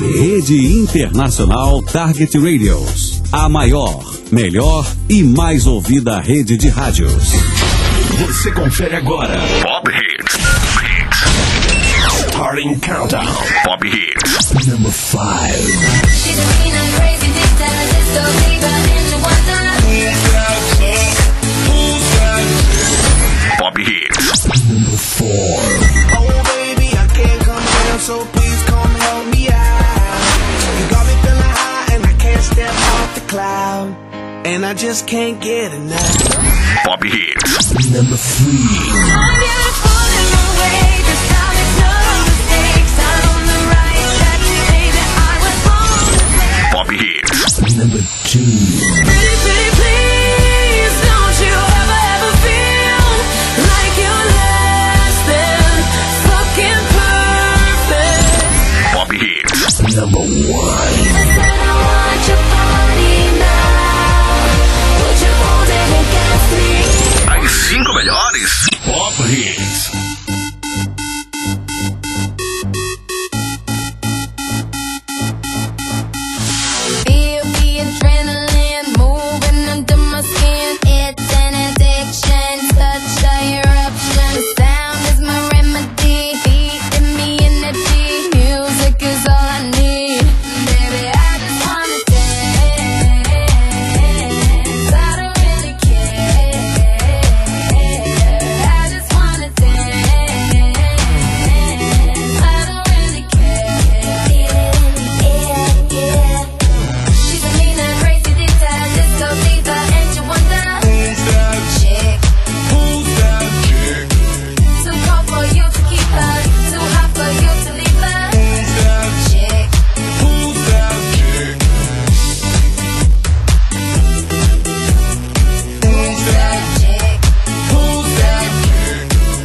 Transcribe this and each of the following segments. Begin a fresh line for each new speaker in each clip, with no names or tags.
Rede Internacional Target Radios. A maior, melhor e mais ouvida rede de rádios.
Você confere agora Pop Hits. Starting Countdown. Pop Hits. Number 5. Pop Hits. Number 4.
Oh baby, I can't come down, so please come help me out. You got me feeling high and I can't step off the cloud, and I just can't get enough.
Pop Hits. Number 3. Pop Hits. Number 2. Pop Hits. Number 1. As 5 melhores Pop Hits.
Feel the adrenaline moving under my skin. It's an addiction, such a eruption. The sound is my remedy, feeding me energy. Music is all I need. Baby, I just wanna dance. I don't really care. I just wanna dance. I don't really care. She's a mean and crazy detail, disco diva, and you wonder who's that chick?
Who's that chick?
Too cold for you to keep her, too hot for you to leave her.
Who's that
Chick,
Who's that chick?
who's that chick?
Who's that chick?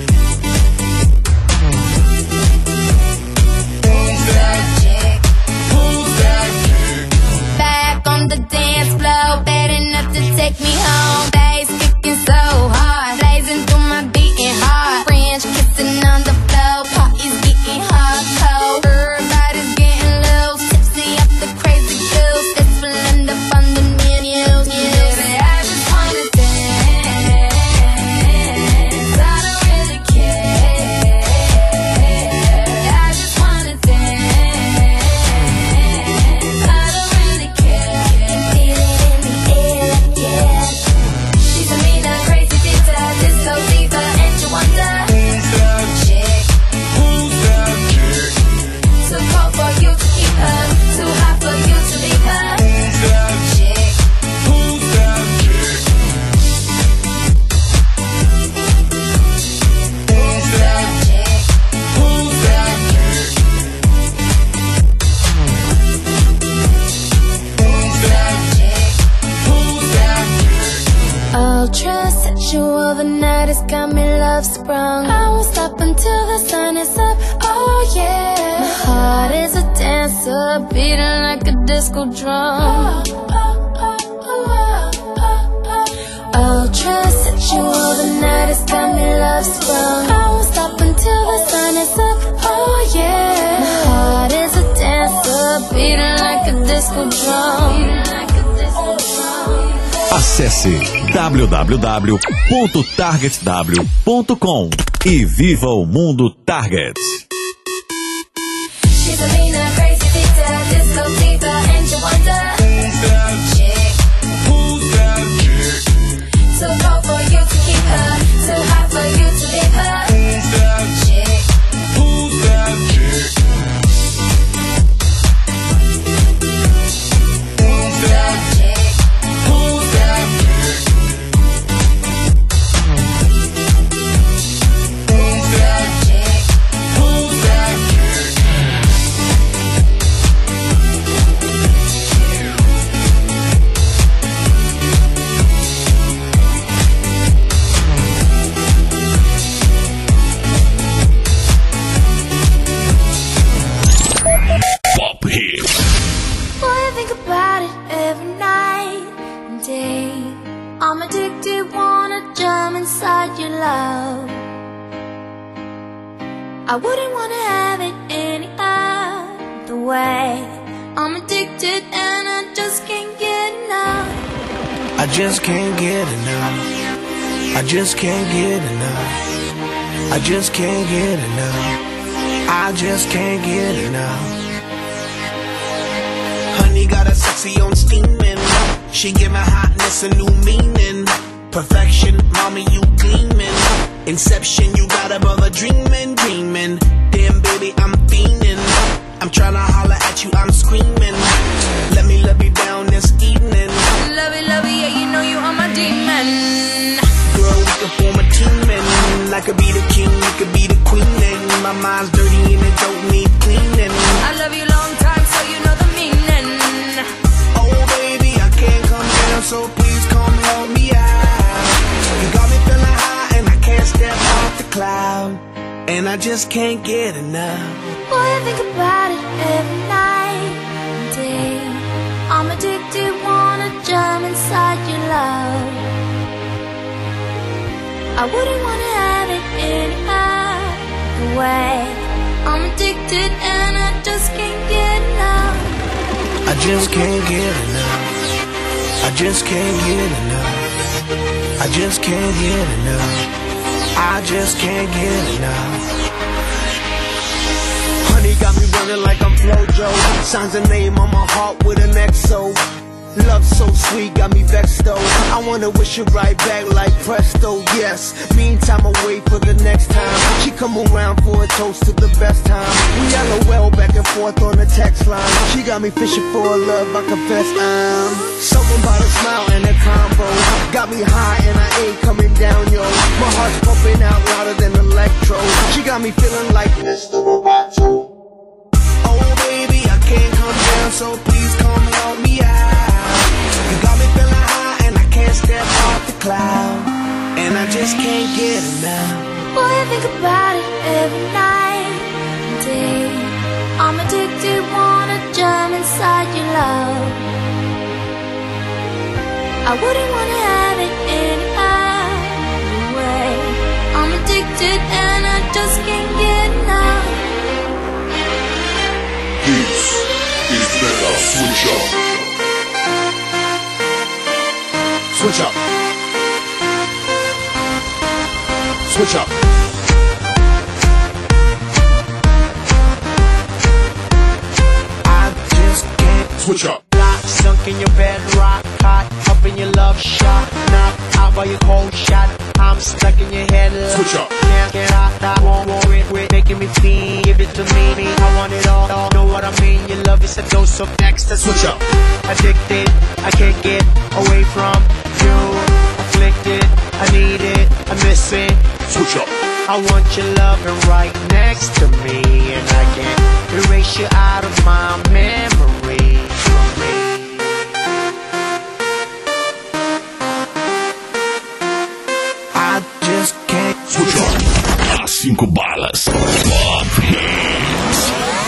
Who's that chick?
Who's that chick?
Back on the dance floor, bad enough to take me home. Bass kicking so hard, blazing through my beating heart. French kissing on the floor, party's getting hardcore. Everybody's getting loose, tipsy off the crazy juice. This will end up on the menu. Baby, I just wanna dance. I don't really care. I just wanna dance. I don't really care. Feel it in the air, yeah. She's a mean and crazy detail, disco diva, and you wonder
Who's that
chick.
Who's that chick?
Too cold for you to keep her, too hot for you to leave her.
Who's that
Chick,
Who's that chick?
who's that chick?
Who's that chick?
Who's that chick?
Who's that chick?
Ultra sexual, the night has got me love sprung. I won't stop until the sun is up, oh yeah. My heart is a dancer, beating like a disco drum. Ultra sexual, the night has got me love sprung. I won't stop until the sun is up, oh yeah. My heart is a dancer, beating like a disco drum.
Acesse www.targetw.com e viva o mundo Target.
She's a mean and crazy detail, disco diva, and you wonder
Who's that
chick.
Who's that chick?
Too cold for you to keep her, too hot for you to leave her.
Who's that
Chick,
Who's that chick?
who's that chick?
Who's that chick?
Who's that chick?
Who's that chick?
Pop Hits.
Boy, I think about it every night and day. I'm addicted, wanna jump inside your love. I wouldn't wanna have it any other way. way. I'm addicted and I just can't get enough.
I just can't get enough. I just can't get enough. I just can't get enough. I just can't get enough. Honey got a sexy on steaming. She give my hotness a new meaning. Perfection, mommy, you gleaming. Inception, you got a brother dreaming, dreaming. Damn, baby, I'm fiending. I'm tryna holler at you, I'm screaming. Let me love you down this evening.
Love it, yeah, you know you are my demon.
Girl, we can form a team and I could be the king, you could be the queen. And my mind's dirty and it don't need cleaning.
I love you long time, so you know the meaning.
Oh baby, I can't come down, so please come help me out. You got me feeling high and I can't step off the cloud. And I just can't get enough.
Boy, I think about it every night and day. I'm addicted, wanna jump inside your love. I wouldn't wanna have it any other way. I'm addicted and I just can't get enough.
I just can't get enough. I just can't get enough. I just can't get enough. I just can't get enough. Honey got me running like I'm Flojo. Signs a name on my heart with an XO. Love so sweet, got me vexed though. I wanna wish it right back like presto, yes. Meantime, I wait for the next time she come around for a toast to the best time. We LOL back and forth on the text line. She got me fishing for a love, I confess I'm something about a smile and a combo. Got me high and I ain't coming down, yo. My heart's pumping out louder than electro. She got me feeling like Mr. Roboto. Oh baby, I can't come down, so please come help me out. You got me feeling high and I can't step off the cloud. And I just can't get enough.
Boy, I think about it every night and day. I'm addicted, wanna jump inside your love. I wouldn't wanna have it any other way. I'm addicted and I just can't get enough.
This is Mega Switch Up. Switch up. Switch up.
I just can't
Switch up.
Lock, sunk in your bed, rock, hot, up in your love shot, knock out by your cold shot. I'm stuck in your head.
Switch up.
Can't get out, I won't worry, quit making me feel. Give it to me, I want it all. Know what I mean? Your love is a dose of ecstasy.
Switch up.
Addicted, I can't get away from you. Afflicted, I need it, I miss it.
Switch up.
I want your loving right next to me, and I can't erase you out of my memory.
I just can't
Switch up. As 5 balas. Pop Hits.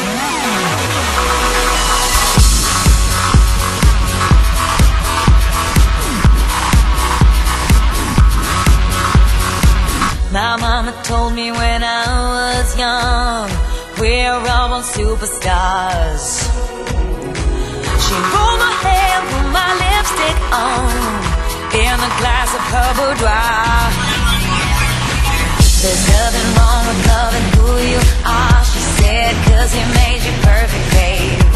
My mama told me when I was young, we're all born superstars. She rolled my hair, put my lipstick on, in a glass of her boudoir. There's nothing wrong with loving who you are, she said, 'cause he made you perfect, babe.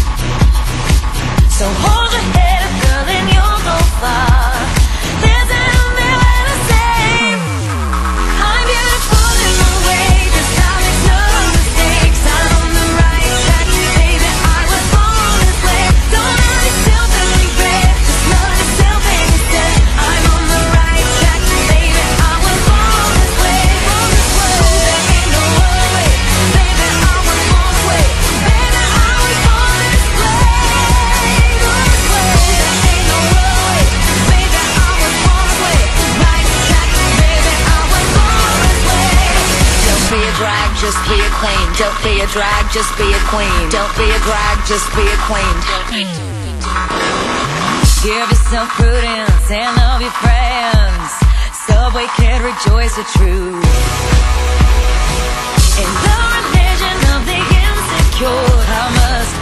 So hold your head up, girl, and you'll go far. There's nothing left to say. I'm beautiful in my way, just I make no mistakes. I'm on the right track, baby, I was born this way. Don't hurt yourself and regret, just love yourself instead. I'm on the right track, baby, I was born this way. There ain't no other way, baby, I was born this way. Baby, I was born this way. There ain't no other way, baby, I was born this way. Right track, baby, I was born this way. Don't be a drag, just be a queen. Don't be a drag, just be a queen. Don't be a drag, just be a queen. Give yourself prudence and love your friends. Subway can rejoice the truth. In the religion of the insecure, I must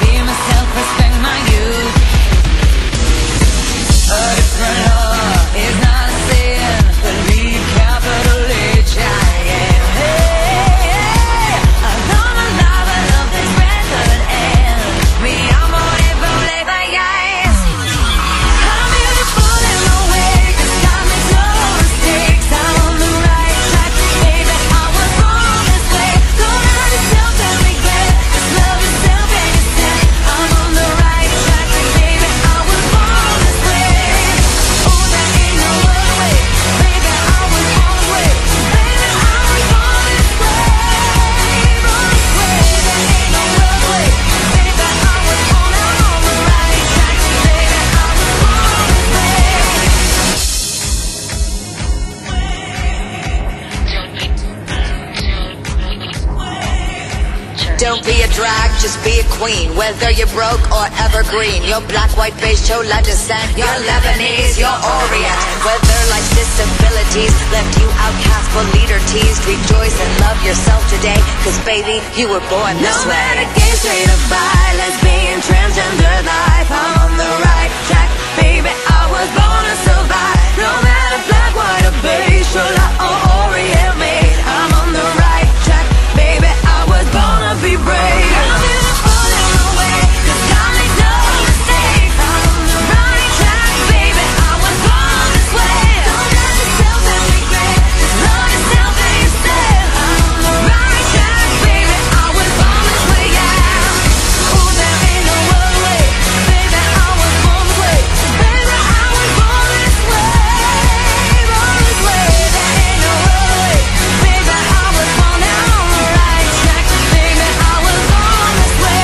Don't be a drag, just be a queen. Whether you're broke or evergreen, you're black, white, beige, chola descent, you're Lebanese, you're Orient. Whether life's disabilities left you outcast but leader teased, rejoice and love yourself today, cause baby, you were born this way.
No matter gay, straight or bi, lesbian, transgender life, I'm on the right track, baby, I was born to survive. No matter black, white or beige, chola or Orient made, I'm on the right track, baby, I was born to be brave. I'm beautiful in a way, cause God makes no mistake. I'm on the right track, baby, I was born this way. Don't love yourself and regret, just love yourself and yourself. I'm on the right track, baby, I was born this way, yeah. Ooh, there ain't no other way, baby, I was born this way. Baby, I was born this way, born this way. There ain't no other way, baby, I was born now on the right track, baby, I was born this way.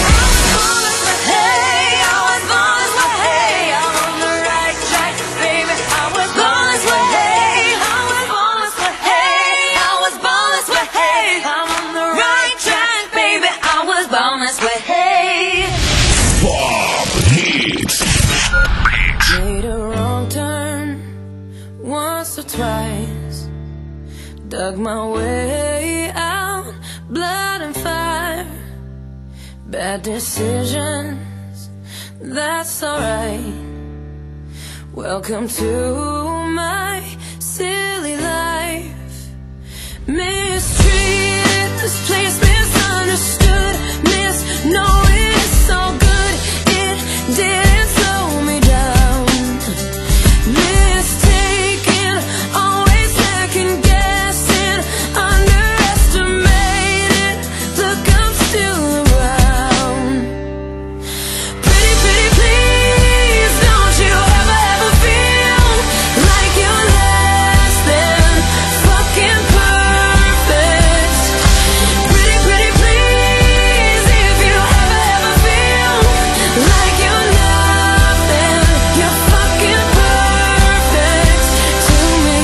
Hey, I was born this way, hey, I'm on the right track, baby, I was born this way, hey, I was born this way, hey, I was born this way, hey, I'm on the right track, baby, I was born this way, hey.
Pop Hits.
Made a wrong turn once or twice, dug my way out, blood and fire, bad decisions, that's alright. Welcome to my silly life. Mistreated, this place misunderstood, misknowing it's all good, it didn't slow me down. Mistaken, always second guessing, underestimated, look, I'm still around. Pretty, pretty, please, don't you ever feel like you're less than fucking perfect. Pretty, pretty, please, if you ever feel like you're nothing, you're fucking perfect to me.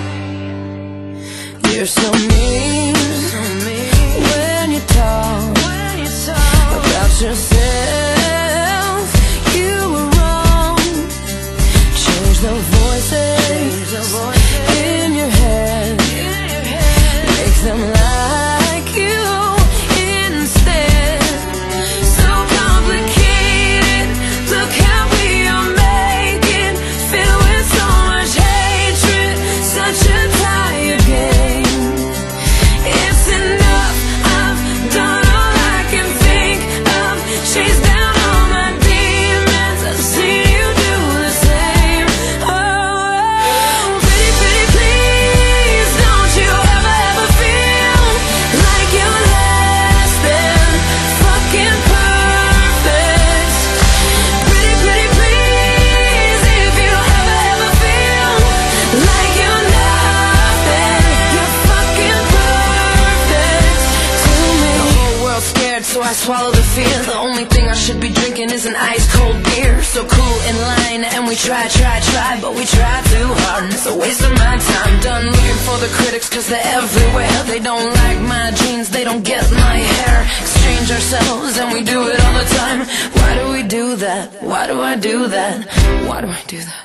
You're so mean when you talk about yourself. You were wrong. Change the voices in your head, make them like you instead. So complicated, look how we are making, filled with so much hatred, such a tired game. It's enough, I've done all I can think of, chased down all my demons, I've seen you do the same. Oh, pretty, pretty, please, don't you ever feel like you're less than fucking perfect. Pretty, pretty, please, if you ever feel like you're nothing, you're fucking perfect to me. The whole world's scared, so I swallow the fear. The only thing I should be drinking is an ice cold beer. So cool in line, and we try, but we try too hard, and it's a waste of my time. Done looking for the critics, cause they're everywhere. They don't like my jeans, they don't get my hair. Exchange ourselves, and we do it all the time. Why do we do that? Why do I do that? Why do I do that?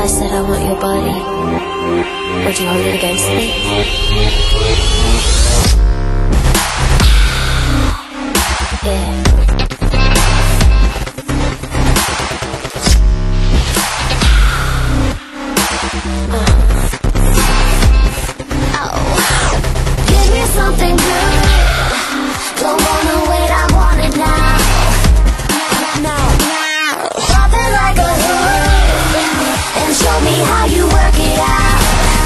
I said I want your body, would you hold it against me? Yeah. Give me something good. Don't wanna wait, I want it now. Pop it like a hood and show me how you work it out.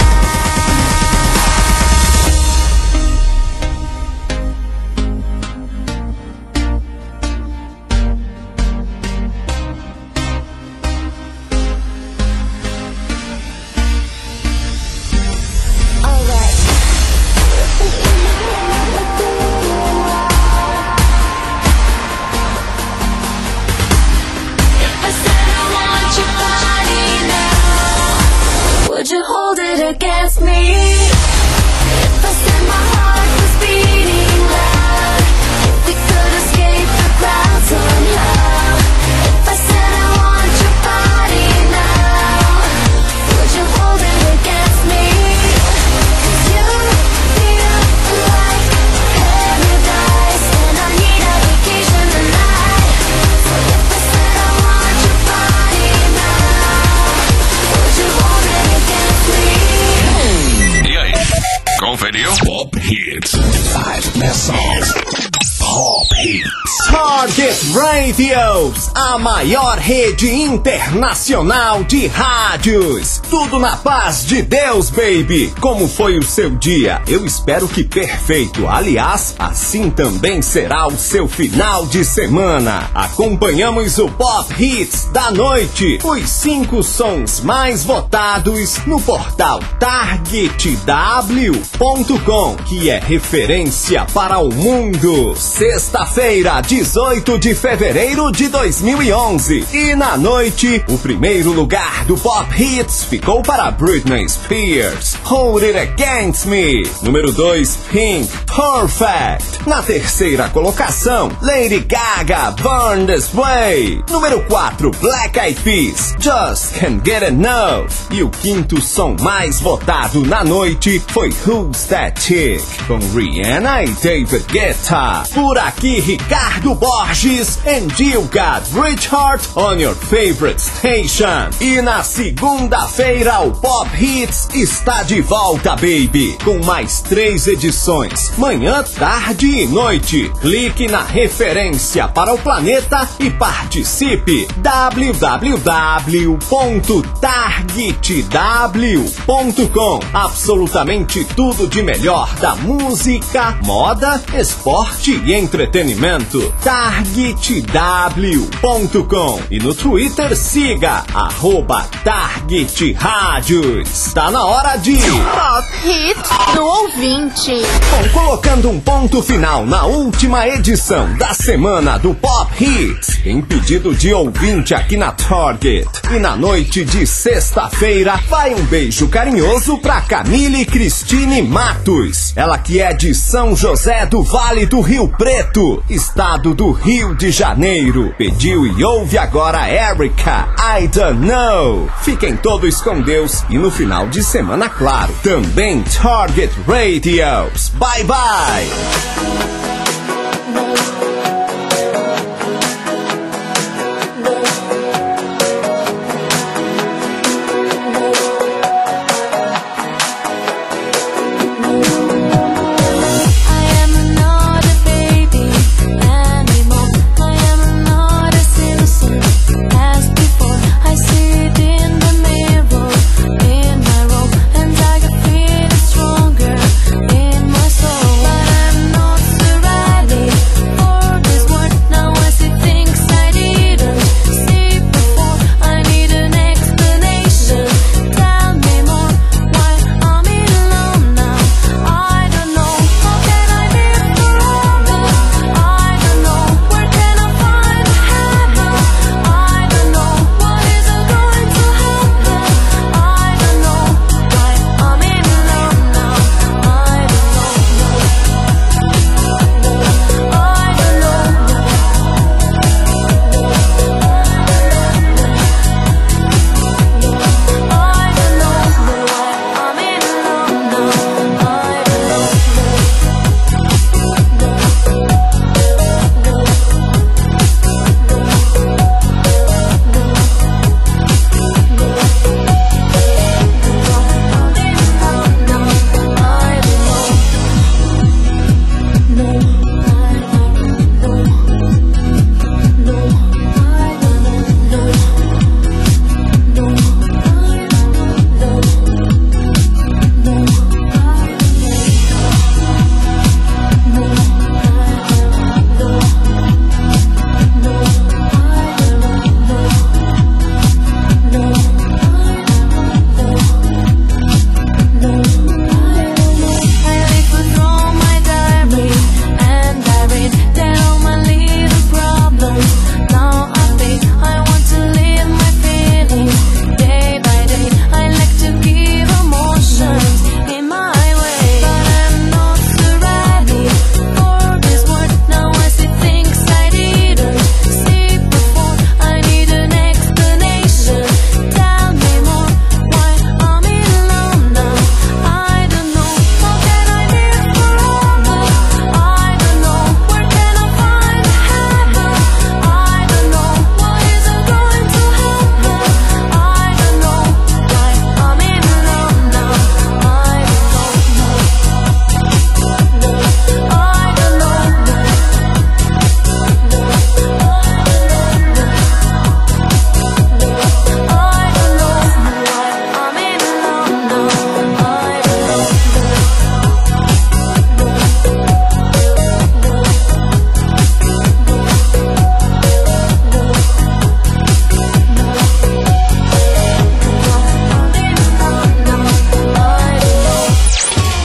Would you hold it against me? If I said my heart was beating loud, if we could escape the crowd somehow, if I said I want your body now, would you hold it against me? 'Cause you feel like paradise, and I need a vacation tonight. So if I said I want your body now, would you hold it against me?
E aí, conferiu? Pop Hits. 5 best songs. Pop Hits.
Target Radios, a maior rede internacional de rádios. Tudo na paz de Deus, baby. Como foi o seu dia? Eu espero que perfeito. Aliás, assim também será o seu final de semana. Acompanhamos o Pop Hits da noite. Os 5 sons mais votados no portal TargetW.com, que é referência para o mundo. Sexta-feira, 18 de fevereiro de 2011. E na noite, o primeiro lugar do Pop Hits ficou para Britney Spears, Hold It Against Me. Número 2, Pink, Perfect. Na terceira colocação, Lady Gaga, Burn This Way. Número 4, Black Eyed Peas, Just Can't Get Enough. E o quinto som mais votado na noite foi Who's That Chick, com Rihanna e David Guetta. Por aqui, Ricardo Borges, and you got Rich Heart on your favorite station. E na segunda-feira, o Pop Hits está de volta, baby, com mais 3 edições, manhã, tarde e noite. Clique na referência para o planeta e participe. www.targetw.com. Absolutamente tudo de melhor da música, moda, esporte e entretenimento. TargetW.com. E no Twitter siga @TargetRádios. Tá na hora de
Pop Hits do ouvinte.
Bom, colocando um ponto final na última edição da semana do Pop Hits, em pedido de ouvinte aqui na Target. E na noite de sexta-feira, vai um beijo carinhoso pra Camille Cristine Matos. Ela que é de São José do Vale do Rio Preto, estado do Rio de Janeiro. Pediu e ouve agora Erika, I Don't Know. Fiquem todos com Deus e no final de semana, claro, também Target Radios. Bye bye.
Stronger in my soul, but I'm not surrounded.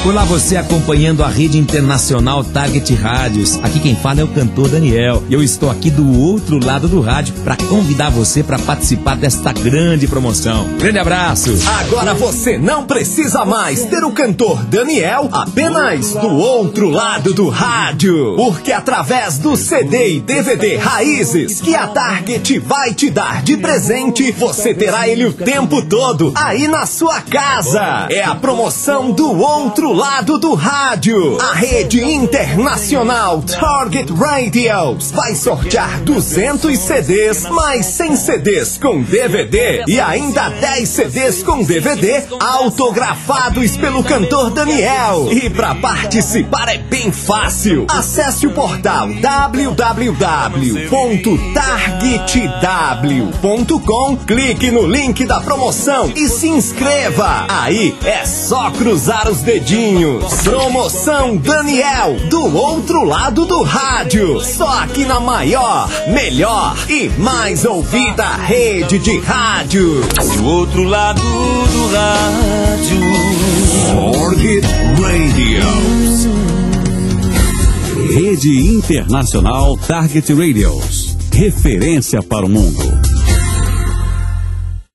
Olá, você acompanhando a rede internacional Target Rádios. Aqui quem fala é o cantor Daniel. E eu estou aqui do outro lado do rádio para convidar você para participar desta grande promoção. Grande abraço.
Agora você não precisa mais ter o cantor Daniel apenas do outro lado do rádio. Porque através do CD e DVD Raízes que a Target vai te dar de presente, você terá ele o tempo todo aí na sua casa. É a promoção do outro lado do rádio. A rede internacional Target Radios vai sortear 200 CDs, mais 100 CDs com DVD e ainda 10 CDs com DVD autografados pelo cantor Daniel. E para participar é bem fácil. Acesse o portal www.targetw.com, clique no link da promoção e se inscreva. Aí é só cruzar os dedinhos. Promoção Daniel, do outro lado do rádio. Só aqui na maior, melhor e mais ouvida rede de rádio.
Do outro lado do rádio.
Target Radios. Rede Internacional Target Radios. Referência para o mundo.